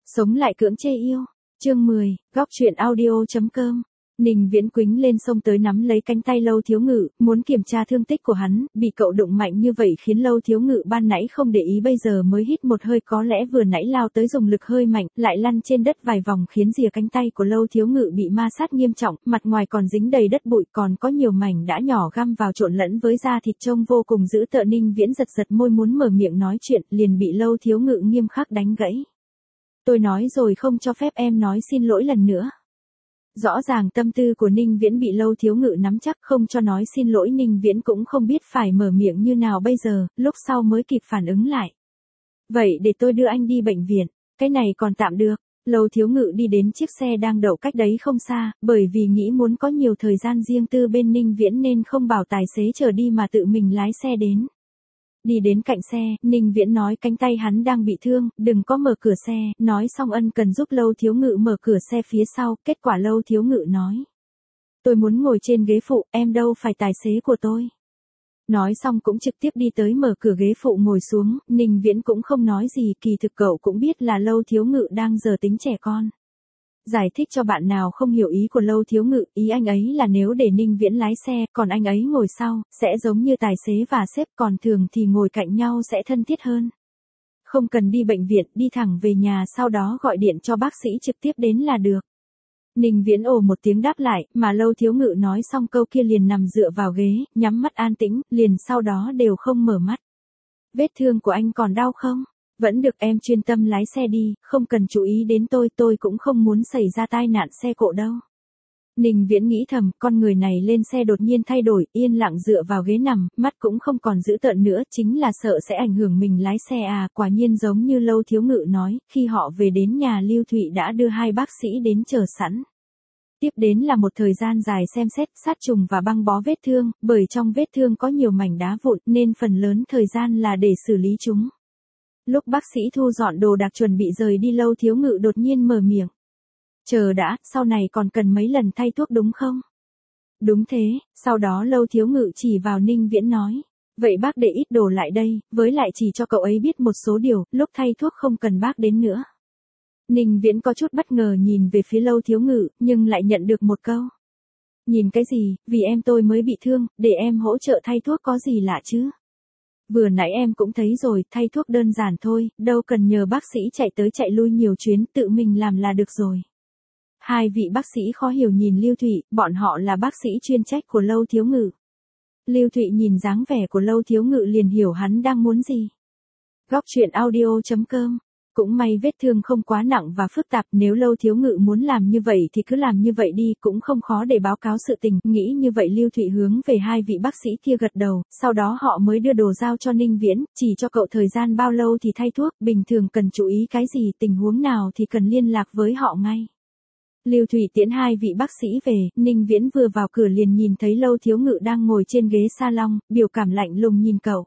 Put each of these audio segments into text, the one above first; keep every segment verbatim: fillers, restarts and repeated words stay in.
Sống lại cưỡng chê yêu. Chương mười, góc truyện audio chấm com. Ninh Viễn quĩnh lên xông tới nắm lấy cánh tay Lâu Thiếu Ngự, muốn kiểm tra thương tích của hắn, bị cậu đụng mạnh như vậy khiến Lâu Thiếu Ngự ban nãy không để ý bây giờ mới hít một hơi, có lẽ vừa nãy lao tới dùng lực hơi mạnh, lại lăn trên đất vài vòng khiến rìa cánh tay của Lâu Thiếu Ngự bị ma sát nghiêm trọng, mặt ngoài còn dính đầy đất bụi, còn có nhiều mảnh đã nhỏ găm vào trộn lẫn với da thịt trông vô cùng dữ tợn. Ninh Viễn giật giật môi muốn mở miệng nói chuyện, liền bị Lâu Thiếu Ngự nghiêm khắc đánh gãy. Tôi nói rồi không cho phép em nói xin lỗi lần nữa. Rõ ràng tâm tư của Ninh Viễn bị Lâu Thiếu Ngự nắm chắc, không cho nói xin lỗi Ninh Viễn cũng không biết phải mở miệng như nào bây giờ, lúc sau mới kịp phản ứng lại. Vậy để tôi đưa anh đi bệnh viện, cái này còn tạm được. Lâu Thiếu Ngự đi đến chiếc xe đang đậu cách đấy không xa, bởi vì nghĩ muốn có nhiều thời gian riêng tư bên Ninh Viễn nên không bảo tài xế chở đi mà tự mình lái xe đến. Đi đến cạnh xe, Ninh Viễn nói cánh tay hắn đang bị thương, đừng có mở cửa xe, nói xong ân cần giúp Lâu Thiếu Ngự mở cửa xe phía sau, kết quả Lâu Thiếu Ngự nói. Tôi muốn ngồi trên ghế phụ, em đâu phải tài xế của tôi. Nói xong cũng trực tiếp đi tới mở cửa ghế phụ ngồi xuống, Ninh Viễn cũng không nói gì, kỳ thực cậu cũng biết là Lâu Thiếu Ngự đang giở tính trẻ con. Giải thích cho bạn nào không hiểu ý của Lâu Thiếu Ngự, ý anh ấy là nếu để Ninh Viễn lái xe, còn anh ấy ngồi sau, sẽ giống như tài xế và sếp, còn thường thì ngồi cạnh nhau sẽ thân thiết hơn. Không cần đi bệnh viện, đi thẳng về nhà sau đó gọi điện cho bác sĩ trực tiếp đến là được. Ninh Viễn ồ một tiếng đáp lại, mà Lâu Thiếu Ngự nói xong câu kia liền nằm dựa vào ghế, nhắm mắt an tĩnh, liền sau đó đều không mở mắt. Vết thương của anh còn đau không? Vẫn được, em chuyên tâm lái xe đi, không cần chú ý đến tôi, tôi cũng không muốn xảy ra tai nạn xe cộ đâu. Ninh Viễn nghĩ thầm, con người này lên xe đột nhiên thay đổi, yên lặng dựa vào ghế nằm, mắt cũng không còn dữ tợn nữa, chính là sợ sẽ ảnh hưởng mình lái xe à, quả nhiên giống như Lâu Thiếu Ngự nói, khi họ về đến nhà Lưu Thụy đã đưa hai bác sĩ đến chờ sẵn. Tiếp đến là một thời gian dài xem xét, sát trùng và băng bó vết thương, bởi trong vết thương có nhiều mảnh đá vụn nên phần lớn thời gian là để xử lý chúng. Lúc bác sĩ thu dọn đồ đạc chuẩn bị rời đi, Lâu Thiếu Ngự đột nhiên mở miệng. Chờ đã, sau này còn cần mấy lần thay thuốc đúng không? Đúng thế, sau đó Lâu Thiếu Ngự chỉ vào Ninh Viễn nói. Vậy bác để ít đồ lại đây, với lại chỉ cho cậu ấy biết một số điều, lúc thay thuốc không cần bác đến nữa. Ninh Viễn có chút bất ngờ nhìn về phía Lâu Thiếu Ngự, nhưng lại nhận được một câu. Nhìn cái gì, vì em tôi mới bị thương, để em hỗ trợ thay thuốc có gì lạ chứ? Vừa nãy em cũng thấy rồi, thay thuốc đơn giản thôi, đâu cần nhờ bác sĩ chạy tới chạy lui nhiều chuyến, tự mình làm là được rồi. Hai vị bác sĩ khó hiểu nhìn Lưu Thụy, bọn họ là bác sĩ chuyên trách của Lâu Thiếu Ngự. Lưu Thụy nhìn dáng vẻ của Lâu Thiếu Ngự liền hiểu hắn đang muốn gì. Góc truyện audio chấm com. Cũng may vết thương không quá nặng và phức tạp, nếu Lâu Thiếu Ngự muốn làm như vậy thì cứ làm như vậy đi, cũng không khó để báo cáo sự tình, nghĩ như vậy Lưu Thụy hướng về hai vị bác sĩ kia gật đầu, sau đó họ mới đưa đồ giao cho Ninh Viễn, chỉ cho cậu thời gian bao lâu thì thay thuốc, bình thường cần chú ý cái gì, tình huống nào thì cần liên lạc với họ ngay. Lưu Thụy tiễn hai vị bác sĩ về, Ninh Viễn vừa vào cửa liền nhìn thấy Lâu Thiếu Ngự đang ngồi trên ghế salon, biểu cảm lạnh lùng nhìn cậu.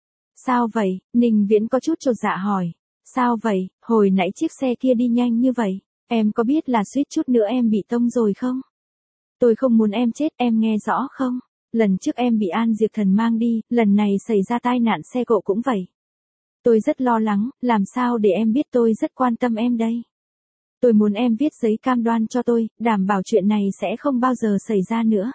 Sao vậy? Ninh Viễn có chút chột dạ hỏi. Sao vậy, hồi nãy chiếc xe kia đi nhanh như vậy, em có biết là suýt chút nữa em bị tông rồi không? Tôi không muốn em chết, em nghe rõ không? Lần trước em bị An Diệp Thần mang đi, lần này xảy ra tai nạn xe cộ cũng vậy. Tôi rất lo lắng, làm sao để em biết tôi rất quan tâm em đây? Tôi muốn em viết giấy cam đoan cho tôi, đảm bảo chuyện này sẽ không bao giờ xảy ra nữa.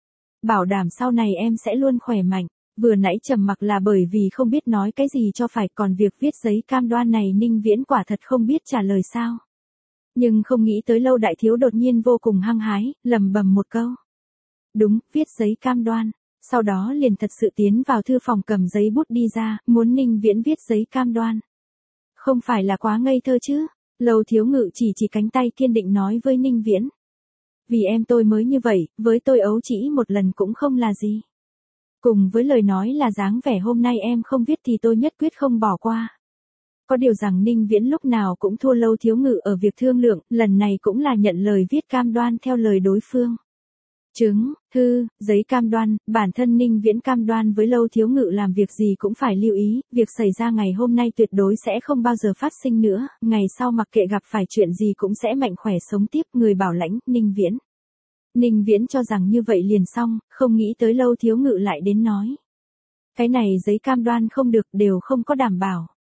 Bảo đảm sau này em sẽ luôn khỏe mạnh. Vừa nãy trầm mặc là bởi vì không biết nói cái gì cho phải, còn việc viết giấy cam đoan này Ninh Viễn quả thật không biết trả lời sao. Nhưng không nghĩ tới Lâu đại thiếu đột nhiên vô cùng hăng hái, lầm bầm một câu. Đúng, viết giấy cam đoan. Sau đó liền thật sự tiến vào thư phòng cầm giấy bút đi ra, muốn Ninh Viễn viết giấy cam đoan. Không phải là quá ngây thơ chứ? Lâu Thiếu Ngự chỉ chỉ cánh tay kiên định nói với Ninh Viễn. Vì em tôi mới như vậy, với tôi ấu chỉ một lần cũng không là gì. Cùng với lời nói là dáng vẻ hôm nay em không viết thì tôi nhất quyết không bỏ qua. Có điều rằng Ninh Viễn lúc nào cũng thua Lâu Thiếu Ngự ở việc thương lượng, lần này cũng là nhận lời viết cam đoan theo lời đối phương. Chứng, thư, giấy cam đoan, bản thân Ninh Viễn cam đoan với Lâu Thiếu Ngự làm việc gì cũng phải lưu ý, việc xảy ra ngày hôm nay tuyệt đối sẽ không bao giờ phát sinh nữa, ngày sau mặc kệ gặp phải chuyện gì cũng sẽ mạnh khỏe sống tiếp, người bảo lãnh, Ninh Viễn. Ninh Viễn cho rằng như vậy liền xong, không nghĩ tới Lâu Thiếu Ngự lại đến nói. Cái này giấy cam đoan không được, đều không có đảm bảo.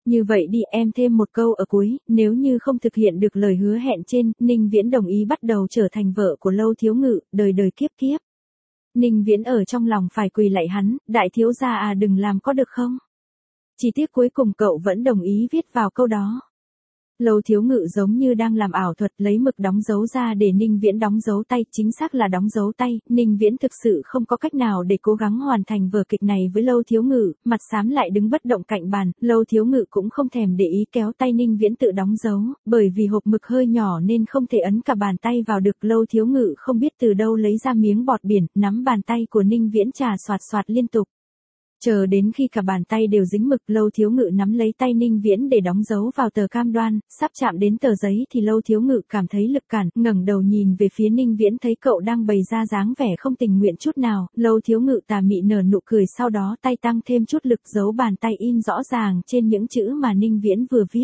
Như vậy đi, em thêm một câu ở cuối, nếu như không thực hiện được lời hứa hẹn trên, Ninh Viễn đồng ý bắt đầu trở thành vợ của Lâu Thiếu Ngự, đời đời kiếp kiếp. Ninh Viễn ở trong lòng phải quỳ lạy hắn, đại thiếu gia à đừng làm có được không? Chỉ tiếc cuối cùng cậu vẫn đồng ý viết vào câu đó. Lâu Thiếu Ngự giống như đang làm ảo thuật, lấy mực đóng dấu ra để Ninh Viễn đóng dấu tay, chính xác là đóng dấu tay. Ninh Viễn thực sự không có cách nào để cố gắng hoàn thành vở kịch này với Lâu Thiếu Ngự, mặt xám lại đứng bất động cạnh bàn. Lâu Thiếu Ngự cũng không thèm để ý, kéo tay Ninh Viễn tự đóng dấu, bởi vì hộp mực hơi nhỏ nên không thể ấn cả bàn tay vào được. Lâu Thiếu Ngự không biết từ đâu lấy ra miếng bọt biển, nắm bàn tay của Ninh Viễn chà xoạt xoạt liên tục. Chờ đến khi cả bàn tay đều dính mực, Lâu Thiếu Ngự nắm lấy tay Ninh Viễn để đóng dấu vào tờ cam đoan, sắp chạm đến tờ giấy thì Lâu Thiếu Ngự cảm thấy lực cản, ngẩng đầu nhìn về phía Ninh Viễn, thấy cậu đang bày ra dáng vẻ không tình nguyện chút nào. Lâu Thiếu Ngự tà mị nở nụ cười, sau đó tay tăng thêm chút lực, dấu bàn tay in rõ ràng trên những chữ mà Ninh Viễn vừa viết.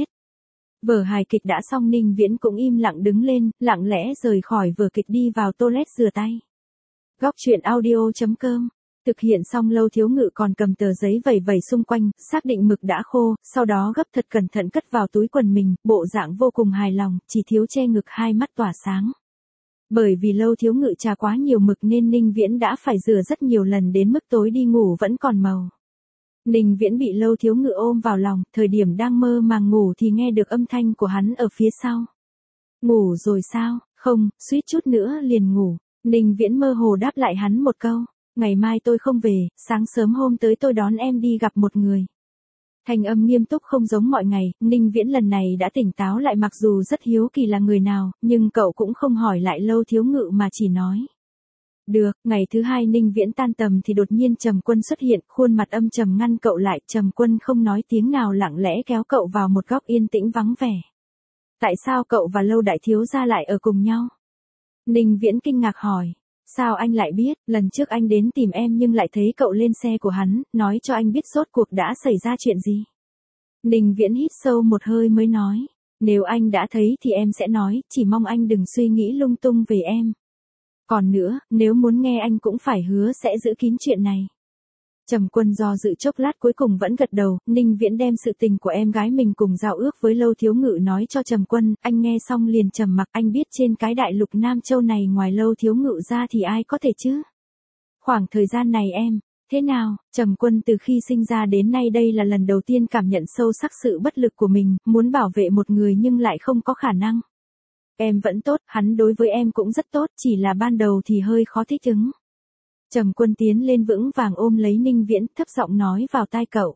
Vở hài kịch đã xong, Ninh Viễn cũng im lặng đứng lên, lặng lẽ rời khỏi vở kịch đi vào toilet rửa tay. Góc truyện audio chấm com. Thực hiện xong, Lâu Thiếu Ngự còn cầm tờ giấy vẩy vẩy xung quanh, xác định mực đã khô, sau đó gấp thật cẩn thận cất vào túi quần mình, bộ dạng vô cùng hài lòng, chỉ thiếu che ngực, hai mắt tỏa sáng. Bởi vì Lâu Thiếu Ngự trà quá nhiều mực nên Ninh Viễn đã phải rửa rất nhiều lần, đến mức tối đi ngủ vẫn còn màu. Ninh Viễn bị Lâu Thiếu Ngự ôm vào lòng, thời điểm đang mơ màng ngủ thì nghe được âm thanh của hắn ở phía sau. Ngủ rồi sao? Không, suýt chút nữa liền ngủ. Ninh Viễn mơ hồ đáp lại hắn một câu. Ngày mai tôi không về, sáng sớm hôm tới tôi đón em đi gặp một người. Thanh âm nghiêm túc không giống mọi ngày, Ninh Viễn lần này đã tỉnh táo lại, mặc dù rất hiếu kỳ là người nào, nhưng cậu cũng không hỏi lại Lâu Thiếu Ngự mà chỉ nói. Được. Ngày thứ hai Ninh Viễn tan tầm thì đột nhiên Trầm Quân xuất hiện, khuôn mặt âm trầm ngăn cậu lại. Trầm Quân không nói tiếng nào, lặng lẽ kéo cậu vào một góc yên tĩnh vắng vẻ. Tại sao cậu và Lâu đại thiếu gia lại ở cùng nhau? Ninh Viễn kinh ngạc hỏi. Sao anh lại biết? Lần trước anh đến tìm em nhưng lại thấy cậu lên xe của hắn, nói cho anh biết rốt cuộc đã xảy ra chuyện gì. Ninh Viễn hít sâu một hơi mới nói. Nếu anh đã thấy thì em sẽ nói, chỉ mong anh đừng suy nghĩ lung tung về em. Còn nữa, nếu muốn nghe anh cũng phải hứa sẽ giữ kín chuyện này. Trầm Quân do dự chốc lát cuối cùng vẫn gật đầu. Ninh Viễn đem sự tình của em gái mình cùng giao ước với Lâu Thiếu Ngự nói cho Trầm Quân, anh nghe xong liền trầm mặc. Anh biết trên cái đại lục Nam Châu này ngoài Lâu Thiếu Ngự ra thì ai có thể chứ? Khoảng thời gian này em, thế nào? Trầm Quân từ khi sinh ra đến nay đây là lần đầu tiên cảm nhận sâu sắc sự bất lực của mình, muốn bảo vệ một người nhưng lại không có khả năng. Em vẫn tốt, hắn đối với em cũng rất tốt, chỉ là ban đầu thì hơi khó thích ứng. Trầm Quân tiến lên vững vàng ôm lấy Ninh Viễn, thấp giọng nói vào tai cậu.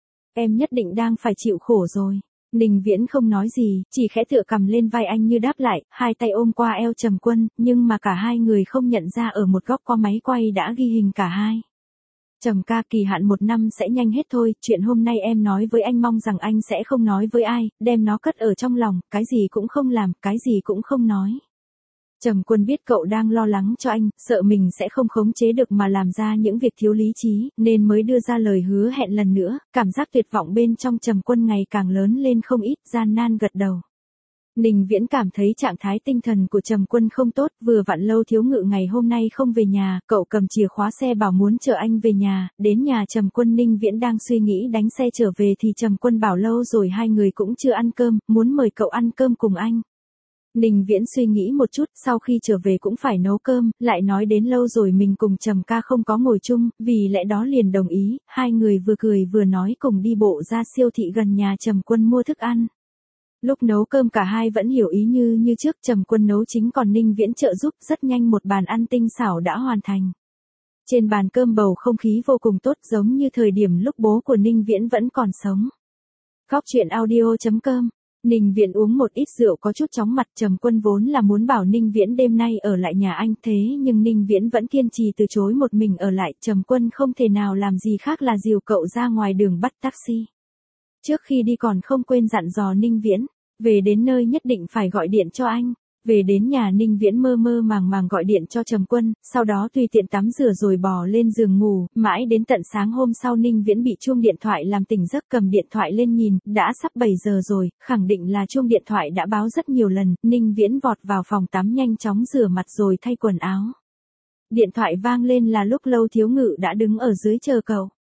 Em nhất định đang phải chịu khổ rồi. Ninh Viễn không nói gì, chỉ khẽ tựa cằm lên vai anh như đáp lại, hai tay ôm qua eo Trầm Quân, nhưng mà cả hai người không nhận ra ở một góc có máy quay đã ghi hình cả hai. Trầm ca, kỳ hạn một năm sẽ nhanh hết thôi, chuyện hôm nay em nói với anh mong rằng anh sẽ không nói với ai, đem nó cất ở trong lòng, cái gì cũng không làm, cái gì cũng không nói. Trầm Quân biết cậu đang lo lắng cho anh, sợ mình sẽ không khống chế được mà làm ra những việc thiếu lý trí, nên mới đưa ra lời hứa hẹn lần nữa. Cảm giác tuyệt vọng bên trong Trầm Quân ngày càng lớn lên không ít, gian nan gật đầu. Ninh Viễn cảm thấy trạng thái tinh thần của Trầm Quân không tốt, vừa vặn Lâu Thiếu Ngự ngày hôm nay không về nhà, cậu cầm chìa khóa xe bảo muốn chở anh về nhà. Đến nhà Trầm Quân, Ninh Viễn đang suy nghĩ đánh xe trở về thì Trầm Quân bảo lâu rồi hai người cũng chưa ăn cơm, muốn mời cậu ăn cơm cùng anh. Ninh Viễn suy nghĩ một chút, sau khi trở về cũng phải nấu cơm, lại nói đến lâu rồi mình cùng Trầm ca không có ngồi chung, vì lẽ đó liền đồng ý. Hai người vừa cười vừa nói cùng đi bộ ra siêu thị gần nhà Trầm Quân mua thức ăn. Lúc nấu cơm cả hai vẫn hiểu ý như như trước, Trầm Quân nấu chính còn Ninh Viễn trợ giúp, rất nhanh một bàn ăn tinh xảo đã hoàn thành. Trên bàn cơm bầu không khí vô cùng tốt, giống như thời điểm lúc bố của Ninh Viễn vẫn còn sống. Góc truyện audio chấm com. Ninh Viễn uống một ít rượu có chút chóng mặt. Trầm Quân vốn là muốn bảo Ninh Viễn đêm nay ở lại nhà anh, thế nhưng Ninh Viễn vẫn kiên trì từ chối một mình ở lại. Trầm Quân không thể nào làm gì khác là dìu cậu ra ngoài đường bắt taxi. Trước khi đi còn không quên dặn dò Ninh Viễn, về đến nơi nhất định phải gọi điện cho anh. Về đến nhà Ninh Viễn mơ mơ màng màng gọi điện cho Trầm Quân, sau đó tùy tiện tắm rửa rồi bò lên giường ngủ, mãi đến tận sáng hôm sau Ninh Viễn bị chuông điện thoại làm tỉnh giấc, cầm điện thoại lên nhìn, đã sắp bảy giờ rồi, khẳng định là chuông điện thoại đã báo rất nhiều lần. Ninh Viễn vọt vào phòng tắm nhanh chóng rửa mặt rồi thay quần áo. Điện thoại vang lên là lúc Lâu Thiếu Ngự đã đứng ở dưới chờ cậu.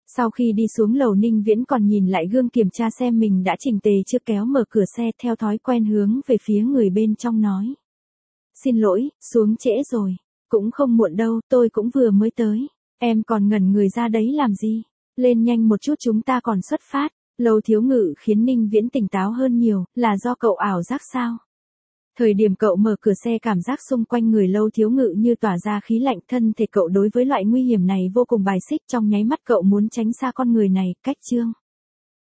Sau khi đi xuống lầu Ninh Viễn còn nhìn lại gương kiểm tra xem mình đã chỉnh tề chưa, kéo mở cửa xe theo thói quen hướng về phía người bên trong nói. Xin lỗi, xuống trễ rồi. Cũng không muộn đâu, tôi cũng vừa mới tới. Em còn ngẩn người ra đấy làm gì? Lên nhanh một chút chúng ta còn xuất phát. Lâu Thiếu Ngự khiến Ninh Viễn tỉnh táo hơn nhiều, là do cậu ảo giác sao? Thời điểm cậu mở cửa xe cảm giác xung quanh người Lâu Thiếu Ngự như tỏa ra khí lạnh, thân thể cậu đối với loại nguy hiểm này vô cùng bài xích, trong nháy mắt cậu muốn tránh xa con người này, cách chương.